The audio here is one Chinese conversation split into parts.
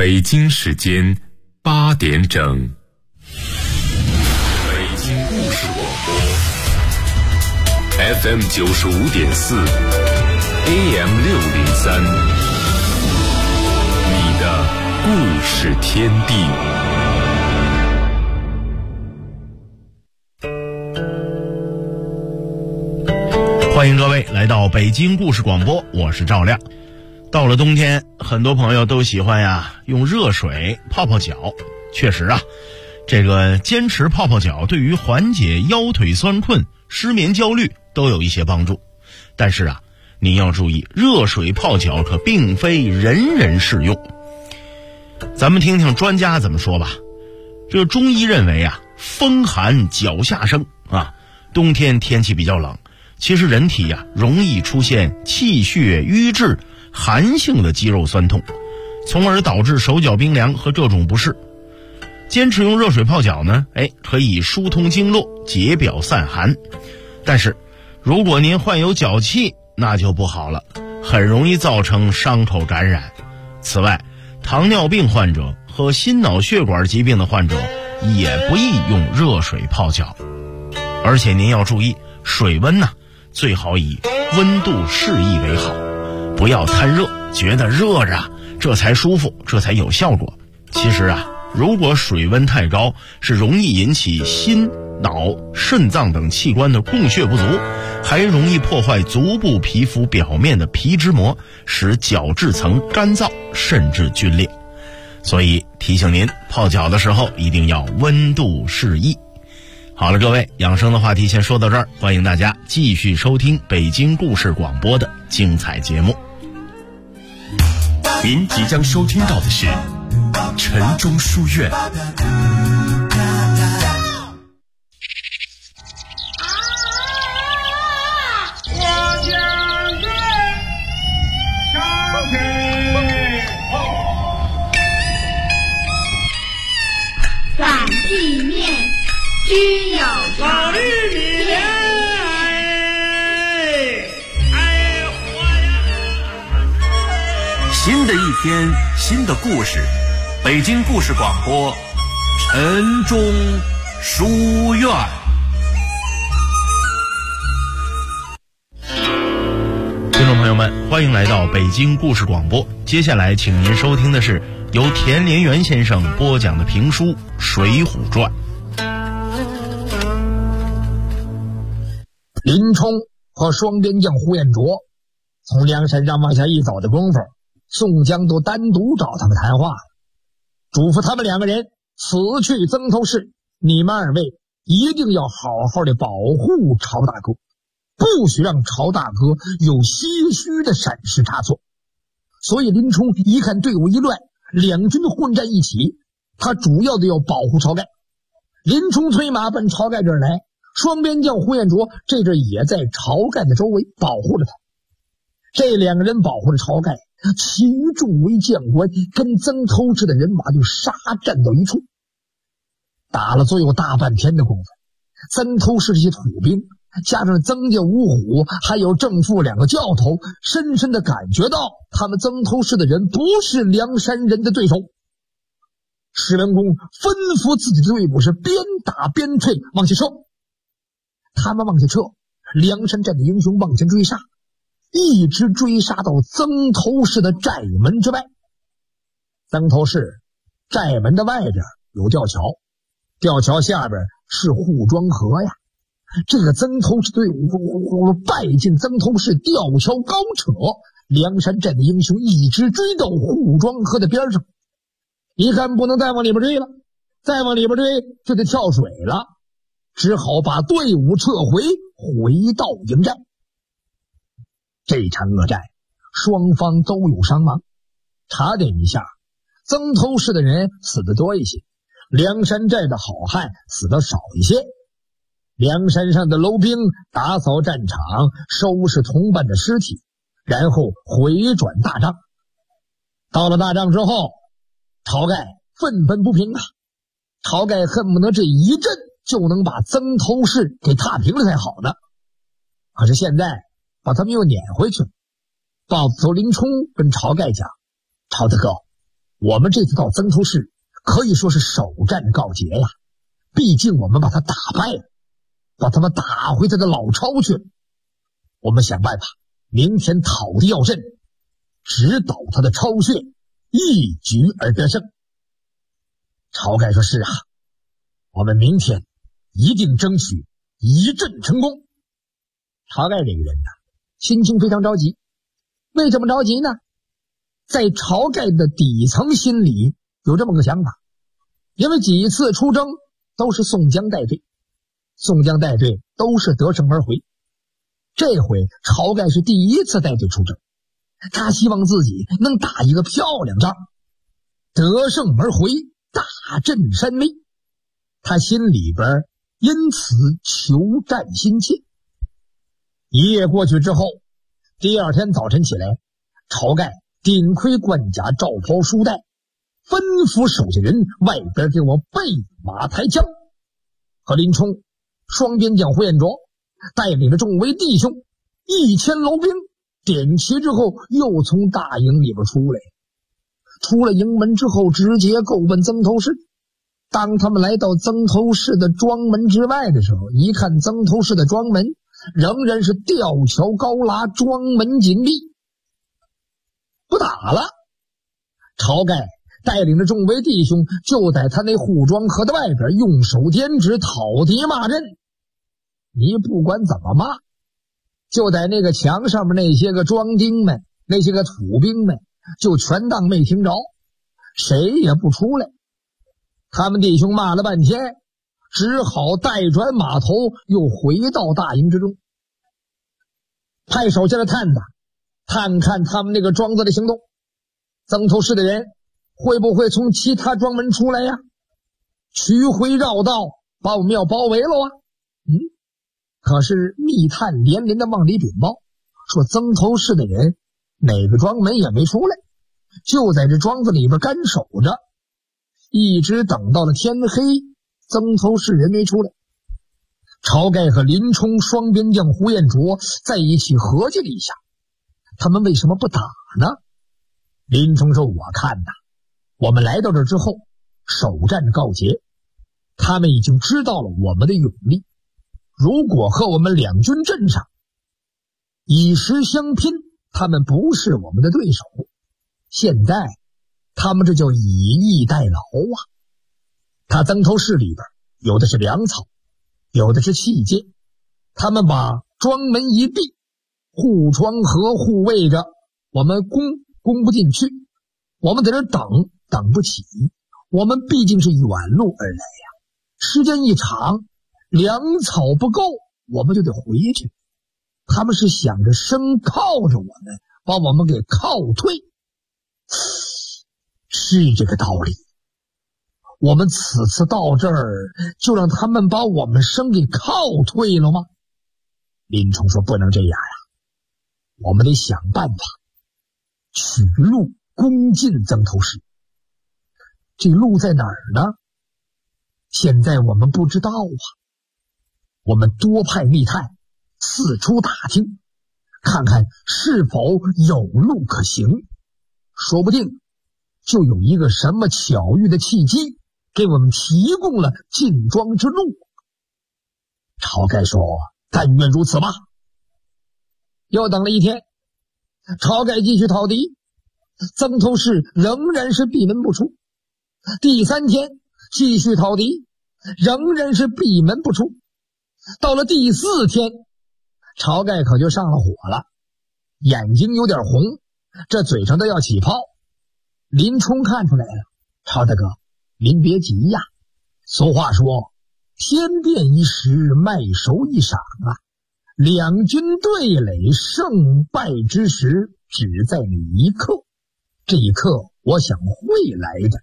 北京时间8点整。北京故事广播 FM 95.4 AM 603，你的故事天地。 欢迎各位来到北京故事广播，我是赵亮。到了冬天，很多朋友都喜欢用热水泡泡脚。确实这个坚持泡泡脚对于缓解腰腿酸困、失眠焦虑都有一些帮助。但是您要注意，热水泡脚可并非人人适用。咱们听听专家怎么说吧。这个中医认为风寒脚下生冬天天气比较冷，其实人体容易出现气血瘀滞、寒性的肌肉酸痛，从而导致手脚冰凉和这种不适。坚持用热水泡脚呢，可以疏通经络、解表散寒。但是如果您患有脚气，那就不好了，很容易造成伤口感染。此外，糖尿病患者和心脑血管疾病的患者也不宜用热水泡脚。而且您要注意，水温最好以温度适宜为好，不要贪热，觉得热着这才舒服，这才有效果。其实如果水温太高，是容易引起心、脑、肾脏等器官的供血不足，还容易破坏足部皮肤表面的皮脂膜，使角质层干燥甚至皲裂。所以提醒您，泡脚的时候一定要温度适宜。好了，各位，养生的话题先说到这儿，欢迎大家继续收听北京故事广播的精彩节目。 您即将收听到的是晨钟书院。 反地面均有法律里面新的一天，新的故事，北京故事广播晨钟书院。 听众朋友们，欢迎来到北京故事广播。接下来请您收听的是由田连元先生播讲的评书《水浒传》。 林冲和双边将呼延灼从梁山上往下一走的功夫，宋江都单独找他们谈话，嘱咐他们两个人此去曾头市，你们二位一定要好好的保护曹大哥，不许让曹大哥有些许的闪失差错。所以林冲一看队伍一乱，两军混战一起，他主要的要保护晁盖。林冲催马奔晁盖这儿来，双边将呼延灼这阵也在晁盖的周围保护着他。这两个人保护着晁盖，其余众位将官跟曾头市的人马就杀战到一处，打了足有大半天的功夫。曾头市这些土兵加上曾家五虎还有正副两个教头，深深地感觉到他们曾头市的人不是梁山人的对手。史文恭吩咐自己的队伍是边打边退，往前撤。他们往下撤，梁山寨的英雄往前追杀，一直追杀到曾头市的寨门之外。曾头市寨门的外边有吊桥，吊桥下边是护庄河呀。这个曾头市队伍败进曾头市，吊桥高扯，梁山寨的英雄一直追到护庄河的边上。一看不能再往里边追了，再往里边追就得跳水了，只好把队伍撤回到营寨。这场恶战双方都有伤亡，查点一下，曾头市的人死得多一些，梁山寨的好汉死得少一些。梁山上的楼兵打扫战场，收拾同伴的尸体，然后回转大帐。到了大帐之后，晁盖愤愤不平晁盖恨不得这一阵就能把曾头市给踏平了才好呢。可是现在把他们又撵回去了。豹子头林冲跟晁盖讲，晁大哥， 我们这次到曾头市可以说是首战告捷呀，毕竟我们把他打败了，把他们打回他的老巢去了。我们想办法明天讨敌要阵，直捣他的巢穴，一举而得胜。晁盖说是啊，我们明天一定争取一阵成功。晁盖这个人呢，心情非常着急。为什么着急呢？在晁盖的底层心里有这么个想法，因为几次出征都是宋江带队，宋江带队都是得胜而回，这回晁盖是第一次带队出征，他希望自己能打一个漂亮仗，得胜而回，大振山威。他心里边因此求战心切。一夜过去之后，第二天早晨起来，晁盖顶盔贯甲，罩袍束带，吩咐手下人外边给我备马抬枪，和林冲、双边将呼延灼带领着众位弟兄1000楼兵点齐之后，又从大营里边出来。出了营门之后，直接够奔曾头市。当他们来到曾头市的庄门之外的时候，一看曾头市的庄门仍然是吊桥高拉，庄门紧闭，不打了。晁盖带领着众位弟兄就在他那护庄河的外边用手点指，讨敌骂阵。你不管怎么骂，就在那个墙上面那些个庄丁们，那些个土兵们就全当没听着，谁也不出来。他们弟兄骂了半天，只好带转马头又回到大营之中，派手下的探子探看他们那个庄子的行动，曾头市的人会不会从其他庄门出来呀？曲回绕道把我们要包围了啊！可是密探连连的往里禀报，说曾头市的人哪个庄门也没出来，就在这庄子里边干守着，一直等到了天黑，曾头市人没出来。晁盖和林冲、双边将呼延灼在一起合计了一下，他们为什么不打呢？林冲说，我看呐，我们来到这之后，首战告捷，他们已经知道了我们的勇力，如果和我们两军阵上以实相拼，他们不是我们的对手。现在他们这叫以逸待劳啊！他曾头市里边有的是粮草，有的是器械，他们把庄门一闭，护窗河护卫着，我们攻不进去，我们在这等不起，我们毕竟是远路而来呀，时间一长，粮草不够，我们就得回去。他们是想着生靠着我们，把我们给靠退，是这个道理。我们此次到这儿，就让他们把我们生给靠退了吗？林冲说，不能这样呀，我们得想办法取路攻进曾头市。这路在哪儿呢？现在我们不知道啊。我们多派密探四处打听，看看是否有路可行，说不定就有一个什么巧遇的契机，给我们提供了进庄之路。晁盖说，但愿如此吧。又等了一天，晁盖继续讨敌，曾头市仍然是闭门不出。第3天继续讨敌，仍然是闭门不出。到了第4天，晁盖可就上了火了，眼睛有点红，这嘴上都要起泡。林冲看出来了，晁大哥，您别急呀，俗话说，天变一时，麦熟一晌啊，两军对垒，胜败之时只在那一刻，这一刻我想会来的。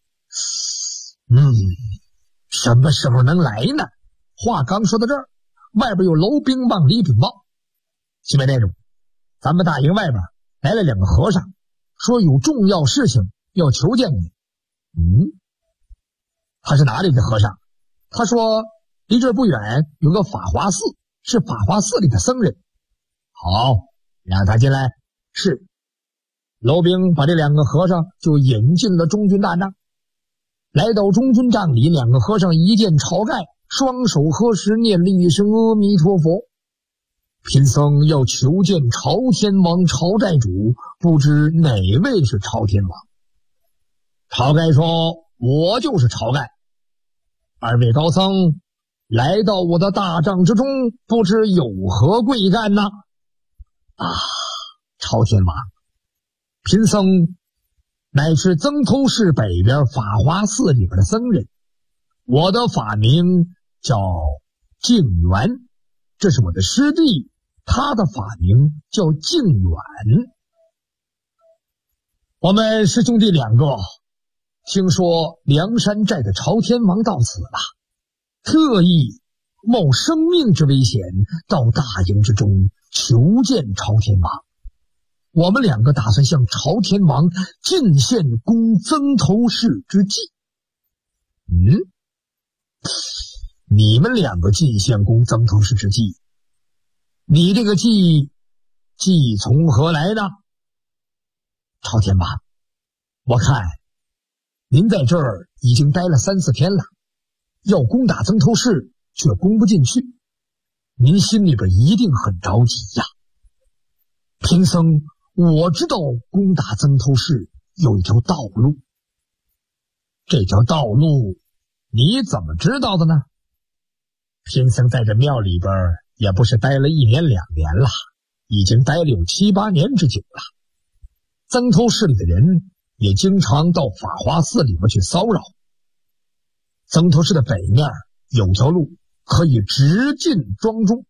什么时候能来呢？话刚说到这儿，外边有楼兵往里禀报，西北寨主，咱们大营外边来了2个和尚，说有重要事情要求见你。他是哪里的和尚？他说离这儿不远有个法华寺，是法华寺里的僧人。好，让他进来。是。 楼兵把这两个和尚就引进了中军大帐。来到中军帐里，两个和尚一见晁盖，双手合十，念了一声阿弥陀佛。贫僧要求见朝天王晁寨主，不知哪位是朝天王？晁盖说：我就是晁盖。二位高僧来到我的大帐之中，不知有何贵干呢？朝天王，贫僧乃是曾头市北边法华寺里边的僧人，我的法名叫净元，这是我的师弟，他的法名叫净远。我们师兄弟两个听说梁山寨的朝天王到此了，特意冒生命之危险到大营之中求见朝天王。我们两个打算向朝天王进献供曾头市之祭。你们两个进献供曾头市之祭，你这个祭从何来呢？朝天王，我看您在这儿已经待了3、4天了，要攻打曾头市却攻不进去，您心里边一定很着急呀。贫僧我知道攻打曾头市有一条道路。这条道路你怎么知道的呢？贫僧在这庙里边也不是待了1年2年了，已经待了有7、8年之久了。曾头市里的人也经常到法华寺里边去骚扰。曾头市的北面有条路可以直进庄中。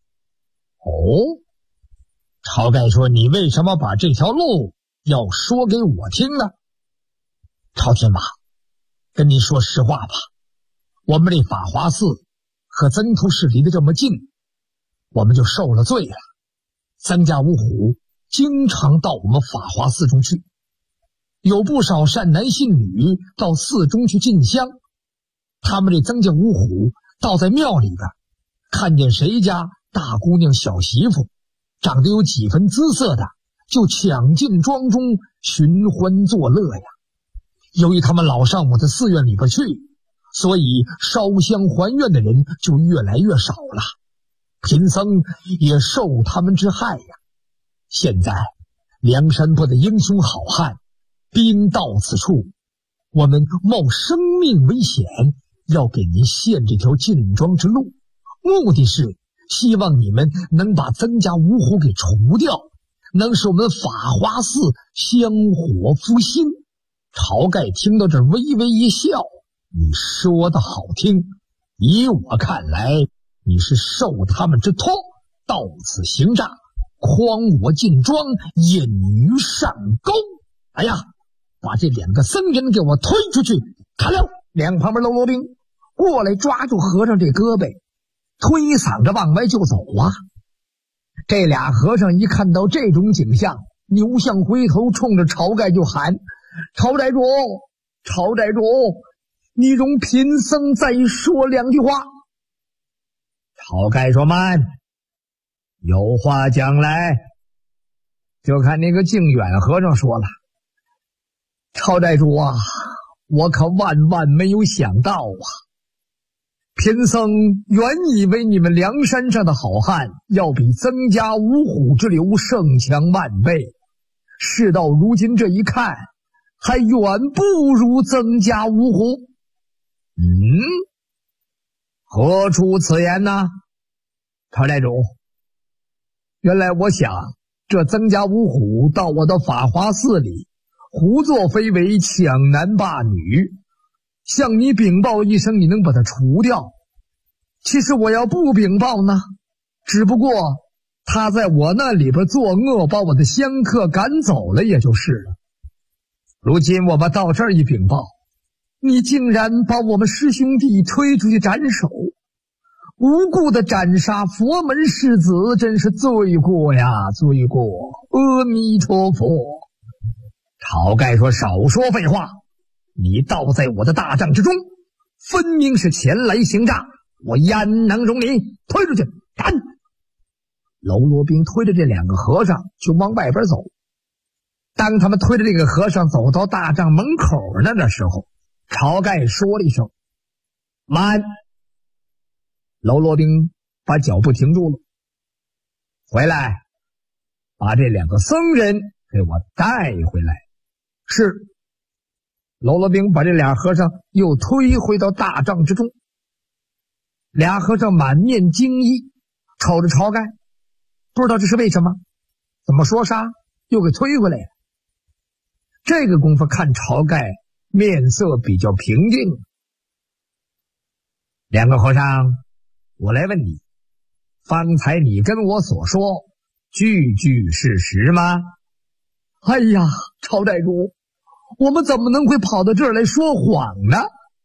晁盖说：你为什么把这条路要说给我听呢？朝天王，跟你说实话吧，我们这法华寺和曾头市离得这么近，我们就受了罪了。三家五虎经常到我们法华寺中去，有不少善男信女到寺中去进香。他们这曾家五虎倒在庙里边，看见谁家大姑娘小媳妇长得有几分姿色的，就抢进庄中寻欢作乐呀。由于他们老上我的寺院里边去，所以烧香还愿的人就越来越少了，贫僧也受他们之害呀。现在梁山泊的英雄好汉兵到此处，我们冒生命危险要给您献这条进庄之路，目的是希望你们能把曾家五虎给除掉，能使我们法华寺香火复兴。晁盖听到这微微一笑，你说的好听，以我看来你是受他们之托，到此行诈，诓我进庄，引鱼上钩。哎呀，把这2个僧人给我推出去！看了，两旁边喽啰兵过来抓住和尚这胳膊，推搡着往外就走啊！这俩和尚一看到这种景象，扭向回头，冲着晁盖就喊：晁寨主，晁寨主，你容贫僧再说2句话。晁盖说：慢，有话讲来。就看那个净远和尚说了：晁寨主啊，我可万万没有想到啊，贫僧原以为你们梁山上的好汉要比曾家五虎之流胜强万倍，事到如今这一看，还远不如曾家五虎。何出此言呢？晁寨主，原来我想这曾家五虎到我的法华寺里胡作非为，抢男霸女，向你禀报一声，你能把他除掉。其实我要不禀报呢，只不过他在我那里边作恶，把我的香客赶走了也就是了。如今我们到这儿一禀报，你竟然把我们师兄弟推出去斩首，无故的斩杀佛门世子，真是罪过呀，罪过！阿弥陀佛。晁盖说：少说废话，你倒在我的大帐之中，分明是前来行诈，我焉能容你？推出去，赶！喽啰兵推着这2个和尚就往外边走。 当他们推着这个和尚走到大帐门口的时候，晁盖说了一声慢。喽啰兵把脚步停住了。回来，把这两个僧人给我带回来。是。喽啰兵把这俩和尚又推回到大帐之中。俩和尚满面惊异，瞅着晁盖，不知道这是为什么，怎么说杀又给推回来了。这个功夫看晁盖面色比较平静。两个和尚，我来问你，方才你跟我所说句句是实吗？哎呀，晁寨主，我们怎么能会跑到这儿来说谎呢？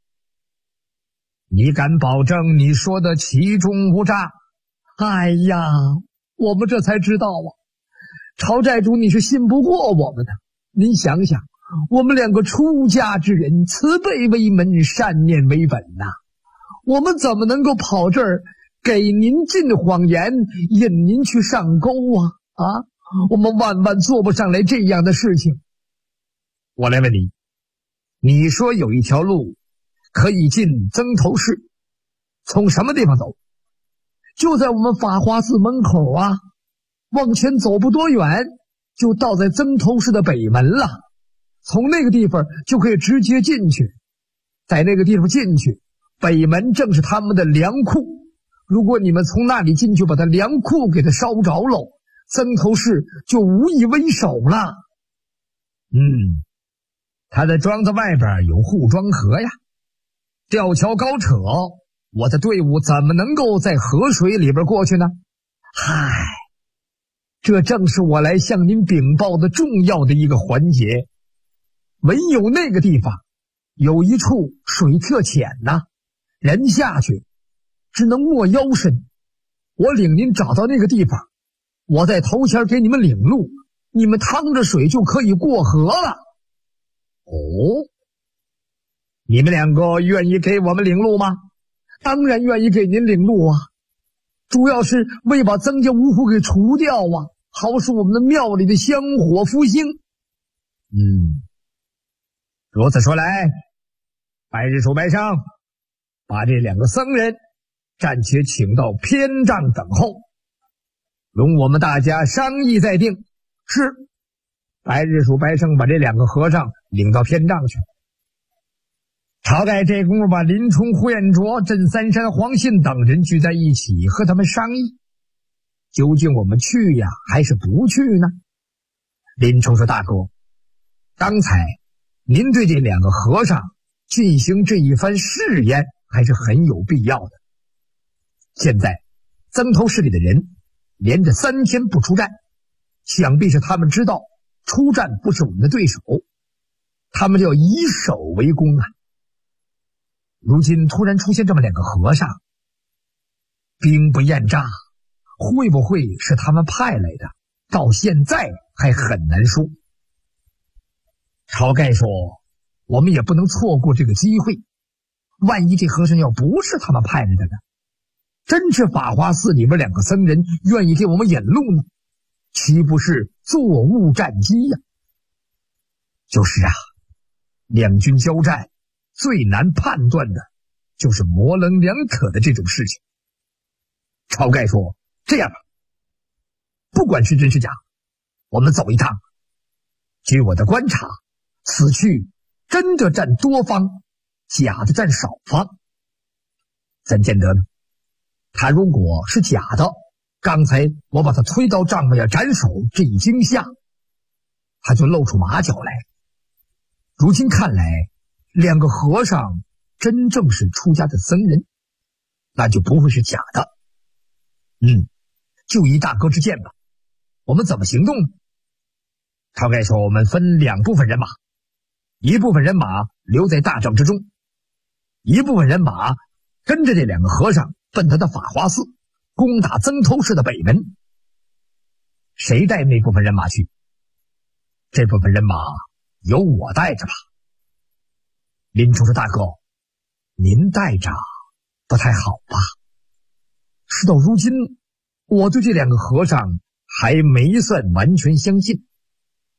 你敢保证你说的其中无诈？哎呀，我们这才知道啊，晁寨主你是信不过我们的。您想想，我们两个出家之人，慈悲为门，善念为本呐，我们怎么能够跑这儿给您进谎言，引您去上钩啊？我们万万做不上来这样的事情。我来问你，你说有一条路可以进曾头市，从什么地方走？就在我们法华寺门口啊，往前走不多远，就到在曾头市的北门了。从那个地方就可以直接进去，在那个地方进去，北门正是他们的粮库。如果你们从那里进去，把他粮库给他烧着喽，曾头市就无以为守了。他的庄子外边有护庄河呀，吊桥高扯，我的队伍怎么能够在河水里边过去呢？嗨，这正是我来向您禀报的重要的一个环节。唯有那个地方有一处水特浅呐，人下去只能没腰身。我领您找到那个地方，我在头前给你们领路，你们趟着水就可以过河了。你们两个愿意给我们领路吗？当然愿意给您领路啊，主要是为把曾家五虎给除掉啊，好使我们的庙里的香火复兴。如此说来，白日鼠白上，把这两个僧人暂且请到偏帐等候，容我们大家商议再定。是。白日鼠白胜把这两个和尚领到偏帐去。晁盖这功夫把林冲、呼延灼、镇三山、黄信等人聚在一起，和他们商议，究竟我们去呀，还是不去呢？林冲说：大哥，刚才您对这两个和尚进行这一番试验还是很有必要的。现在曾头市里的人连着3天不出战，想必是他们知道出战不是我们的对手，他们就要以守为攻啊。如今突然出现这么两个和尚，兵不厌诈，会不会是他们派来的？到现在还很难说。晁盖说，我们也不能错过这个机会，万一这和尚要不是他们派来的呢？真是法华寺里边两个僧人愿意给我们引路呢，岂不是作误战机呀？就是啊，两军交战最难判断的就是模棱两可的这种事情。晁盖说，这样吧，不管是真是假，我们走一趟。据我的观察，此去真的占多方，假的占少方。怎见得呢？他如果是假的，刚才我把他推到帐外要斩首，这一惊吓他就露出马脚来。如今看来，两个和尚真正是出家的僧人，那就不会是假的。就依大哥之见吧，我们怎么行动？晁盖说，我们分2部分人马，一部分人马留在大帐之中，一部分人马跟着这两个和尚奔他的法华寺，攻打曾头市的北门。谁带那部分人马去？这部分人马由我带着吧。林冲说，大哥，您带着不太好吧？事到如今，我对这两个和尚还没算完全相信。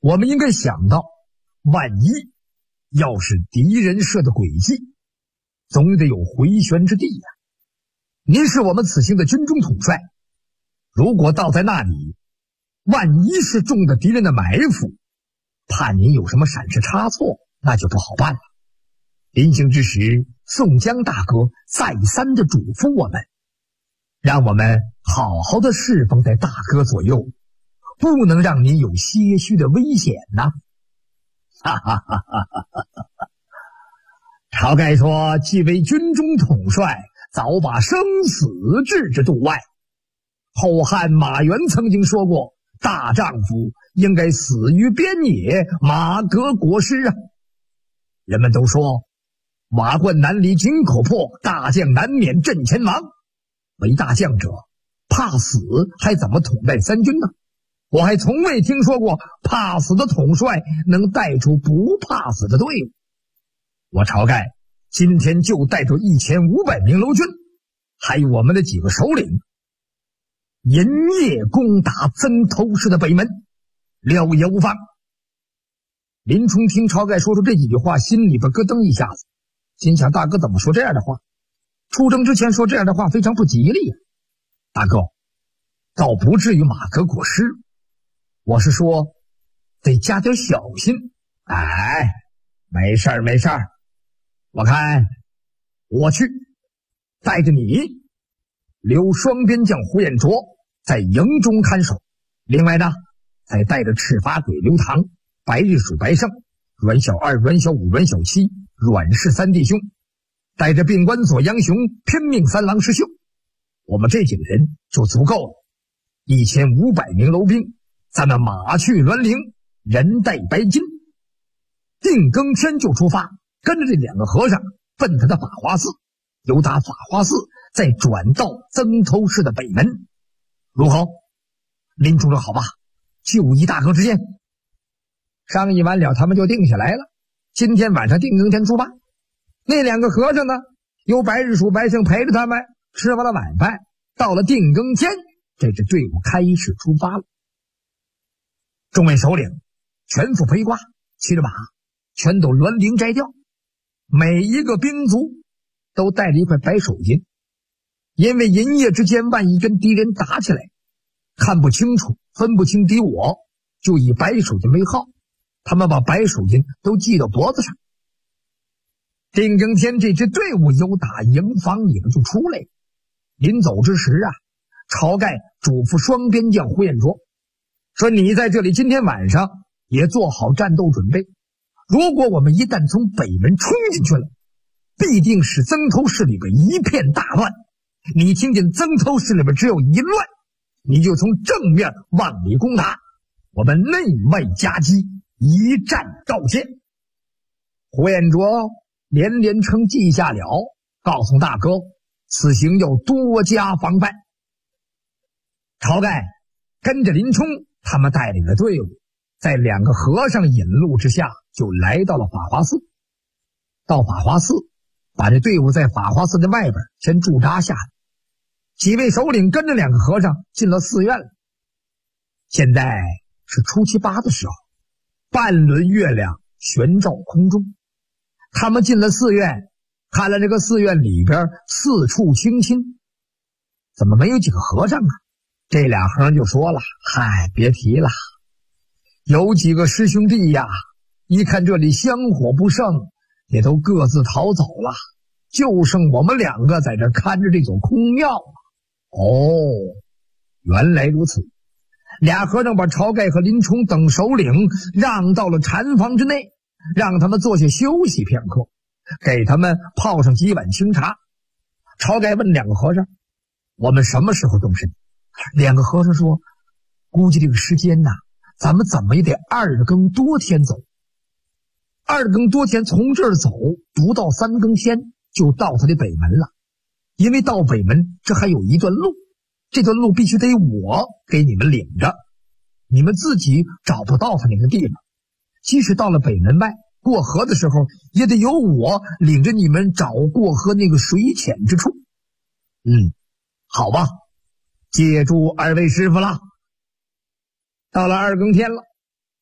我们应该想到，万一要是敌人设的诡计，总得有回旋之地呀。您是我们此行的军中统帅，如果倒在那里，万一是中的敌人的埋伏，怕您有什么闪失差错，那就不好办了。临行之时，宋江大哥再三的嘱咐我们，让我们好好的侍奉在大哥左右，不能让您有些许的危险呐。哈哈哈哈哈！晁盖说，既为军中统帅，早把生死置之度外。后汉马援曾经说过，大丈夫应该死于边野，马革裹尸啊。人们都说，瓦罐难离井口破，大将难免阵前亡。为大将者，怕死还怎么统带三军呢？我还从未听说过怕死的统帅能带出不怕死的队伍。我晁盖今天就带着1500名楼军，还有我们的几个首领，银夜攻打曾头市的北门，了也无妨。林冲听晁盖说出这几句话，心里边咯噔一下子，心想大哥怎么说这样的话？出征之前说这样的话非常不吉利呀。大哥，倒不至于马革裹尸，我是说得加点小心。哎，没事儿没事儿，我看我去，带着你留双边将呼延灼在营中看守，另外呢再带着赤发鬼刘唐、白日鼠白胜、阮小二、阮小五、阮小七、阮氏三弟兄，带着病关索杨雄、拼命三郎石秀，我们这几个人就足够了。1500名楼兵，咱们马去栾陵，人带白金，定更天就出发，跟着这2个和尚奔他的法华寺，由打法华寺再转到曾头市的北门，如何？林冲说好吧，就依大哥之见。商议完了，他们就定下来了，今天晚上定更天出发。那2个和尚呢，由白日鼠白胜陪着他们吃完了晚饭，到了定更天，这支队伍开始出发了。众位首领全副披挂，骑着马，全都栾翎摘掉，每一个兵卒都带着一块白手巾，因为营夜之间万一跟敌人打起来，看不清楚分不清敌我，就以白手巾为号，他们把白手巾都系到脖子上。定更天这支队伍由打营房里边就出来，临走之时啊，晁盖嘱咐双边将呼延灼说，你在这里今天晚上也做好战斗准备，如果我们一旦从北门冲进去了，必定使曾头市里边一片大乱，你听见曾头市里边只有一乱，你就从正面往里攻打，我们内外夹击，一战告捷。呼延灼连连称记下了，告诉大哥此行要多加防范。晁盖跟着林冲他们带领的队伍，在2个和尚引路之下，就来到了法华寺。到法华寺，把这队伍在法华寺的外边先驻扎下来，几位首领跟着2个和尚进了寺院了。现在是初七8的时候，半轮月亮悬照空中。他们进了寺院，看了这个寺院里边四处清新，怎么没有几个和尚啊？这俩和尚就说了，嗨，别提了，有几个师兄弟呀，一看这里香火不盛，也都各自逃走了，就剩我们2个在这看着这座空庙了。哦，原来如此。俩和尚把晁盖和林冲等首领让到了禅房之内，让他们坐下休息片刻，给他们泡上几碗清茶。晁盖问2个和尚，我们什么时候动身？2个和尚说，估计这个时间咱们怎么也得2更多天走。2更多天从这儿走，不到3更天就到他的北门了。因为到北门这还有一段路，这段路必须得我给你们领着，你们自己找不到他那个地方。即使到了北门外，过河的时候也得由我领着你们找过河那个水浅之处。好吧，借助2位师傅了。到了2更天了，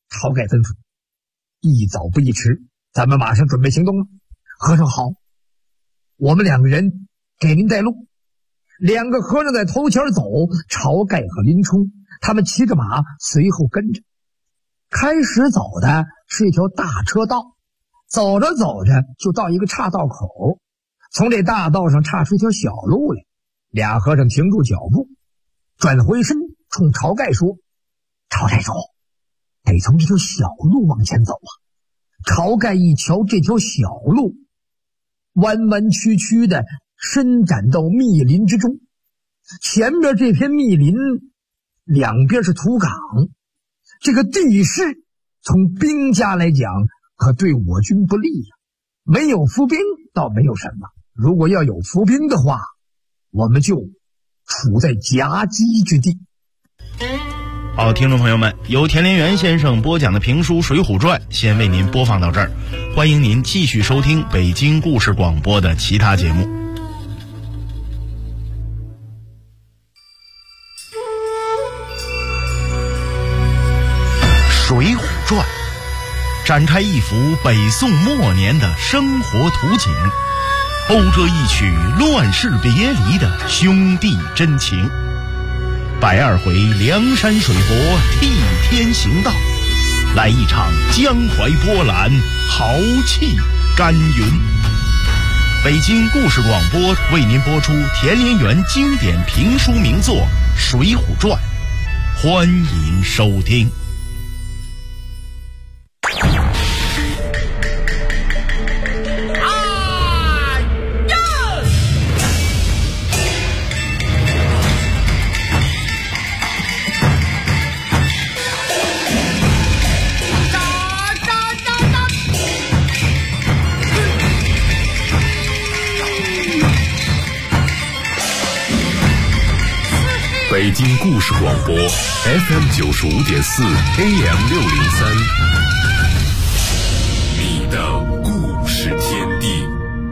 晁盖吩咐：一早不宜迟，咱们马上准备行动了。和尚好，我们2个人给您带路。2个和尚在头前走，晁盖和林冲他们骑着马随后跟着。开始走的是一条大车道，走着走着就到一个岔道口，从这大道上岔出一条小路来。俩和尚停住脚步，转回身冲晁盖说：晁太守，得从这条小路往前走啊。晁盖一瞧这条小路弯弯曲曲的伸展到密林之中，前面这片密林两边是土岗，这个地势从兵家来讲可对我军不利呀。没有伏兵倒没有什么，如果要有伏兵的话，我们就处在夹击之地。 好，听众朋友们，由田连元先生播讲的评书《水浒传》先为您播放到这儿，欢迎您继续收听北京故事广播的其他节目。《水浒传》展开一幅北宋末年的生活图景，讴歌一曲乱世别离的兄弟真情。120回梁山水泊替天行道，来一场江淮波澜，豪气干云。北京故事广播为您播出田连元经典评书名作《水浒传》，欢迎收听。 北京故事广播 FM 95.4 AM 603，你的故事天地。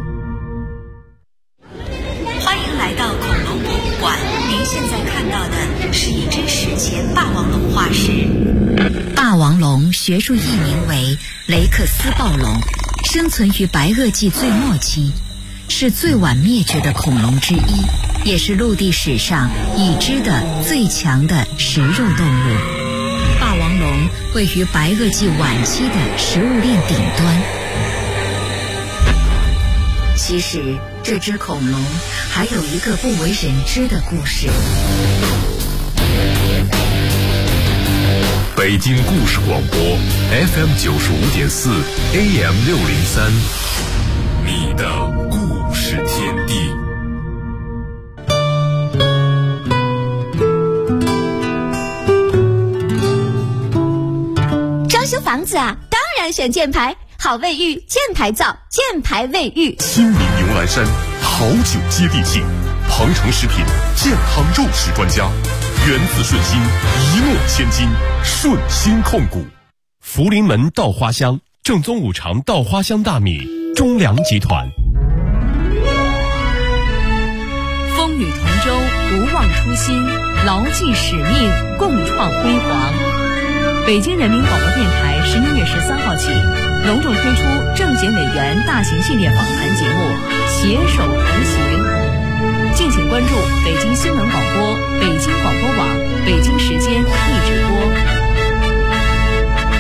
欢迎来到恐龙博物馆，您现在看到的是一只史前霸王龙化石。霸王龙学术译名为雷克斯暴龙，生存于白垩纪最末期，是最晚灭绝的恐龙之一，也是陆地史上已知的最强的食肉动物。霸王龙位于白垩纪晚期的食物链顶端。其实这只恐龙还有一个不为人知的故事。 北京故事广播 FM 95.4 AM 603，你的故事天地。 装修房子啊，当然选箭牌，好卫浴，箭牌造，箭牌卫浴。 亲临牛栏山，好酒接地气，鹏城食品健康肉食专家，源自顺心，一诺千金，顺心控股。福临门稻花香，正宗五常稻花香大米，中粮集团。 风雨同舟，不忘初心，牢记使命，共创辉煌。北京人民广播电台11月13号起，隆重推出政检委员大型系列访谈节目《携手同行》，敬请关注北京新闻广播、北京广播网、北京时间1